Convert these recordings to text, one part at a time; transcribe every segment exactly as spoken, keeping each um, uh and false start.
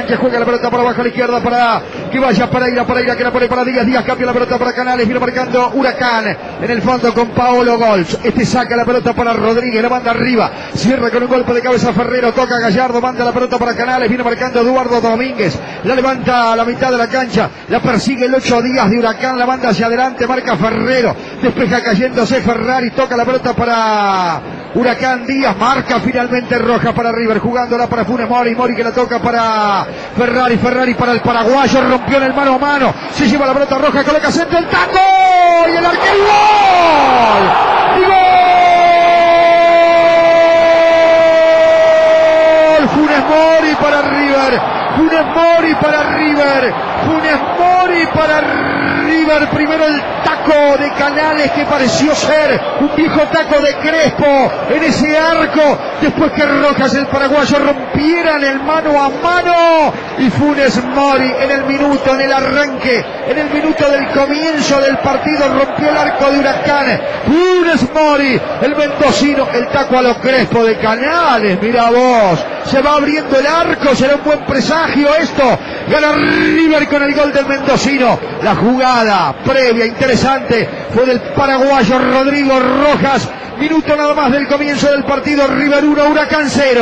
Sánchez juega la pelota para abajo a la izquierda para que vaya Pereira, Pereira que la pone para Díaz, Díaz cambia la pelota para Canales, viene marcando Huracán en el fondo con Paolo Golz. Este saca la pelota para Rodríguez, la manda arriba, cierra con un golpe de cabeza Ferrero, toca Gallardo, manda la pelota para Canales, viene marcando Eduardo Domínguez, la levanta a la mitad de la cancha, la persigue el ocho Díaz de Huracán, la manda hacia adelante, marca Ferrero, despeja cayéndose Ferrari, toca la pelota para Huracán, Díaz marca finalmente roja para River, jugándola para Funes Mori, Mori que la toca para Ferrari, Ferrari para el paraguayo, rompió en el mano a mano, se lleva la pelota roja, coloca centro, el taco y el arquero, ¡gol! ¡Y gol! Funes Mori para River, Funes Mori para River, Funes Mori para River, primero el taco de Canales que pareció ser un viejo taco de Crespo en ese arco, después que Rojas el paraguayo rompieran el mano a mano y Funes Mori en el minuto, en el arranque, en el minuto del comienzo del partido rompió el arco de Huracán, Funes Mori, el mendocino, el taco a los Crespo de Canales, mira vos, se va abriendo el arco, será un buen presagio esto, gana River con el gol del mendocino, la jugada previa interesante fue del paraguayo Rodrigo Rojas, minuto nada más del comienzo del partido, River uno, Huracán cero.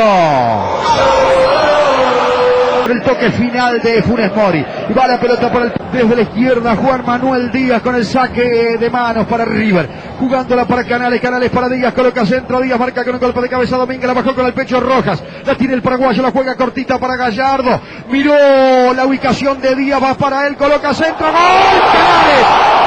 El toque final de Funes Mori y va la pelota por el, desde la izquierda Juan Manuel Díaz con el saque de manos para River, jugándola para Canales, Canales para Díaz, coloca centro, Díaz marca con un golpe de cabeza, Domínguez la bajó con el pecho Rojas, la tiene el paraguayo, la juega cortita para Gallardo, miró la ubicación de Díaz, va para él, coloca centro, gol, Canales,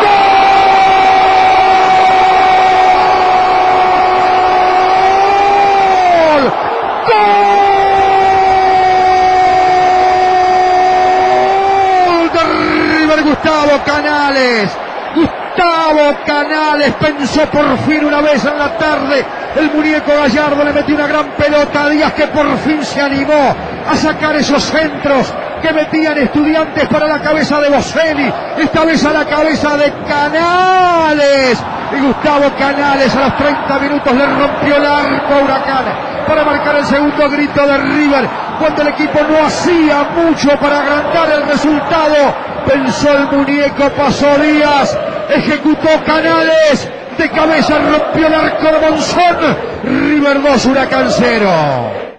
gol, gol. Gustavo Canales, Gustavo Canales pensó por fin una vez en la tarde, el muñeco Gallardo le metió una gran pelota a Díaz que por fin se animó a sacar esos centros que metían Estudiantes para la cabeza de Boselli, esta vez a la cabeza de Canales, y Gustavo Canales a los treinta minutos le rompió el arco a Huracán para marcar el segundo grito de River, cuando el equipo no hacía mucho para agrandar el resultado. Pensó el muñeco, pasó Díaz, ejecutó Canales, de cabeza rompió el arco de Monzón, River dos, Huracán cero.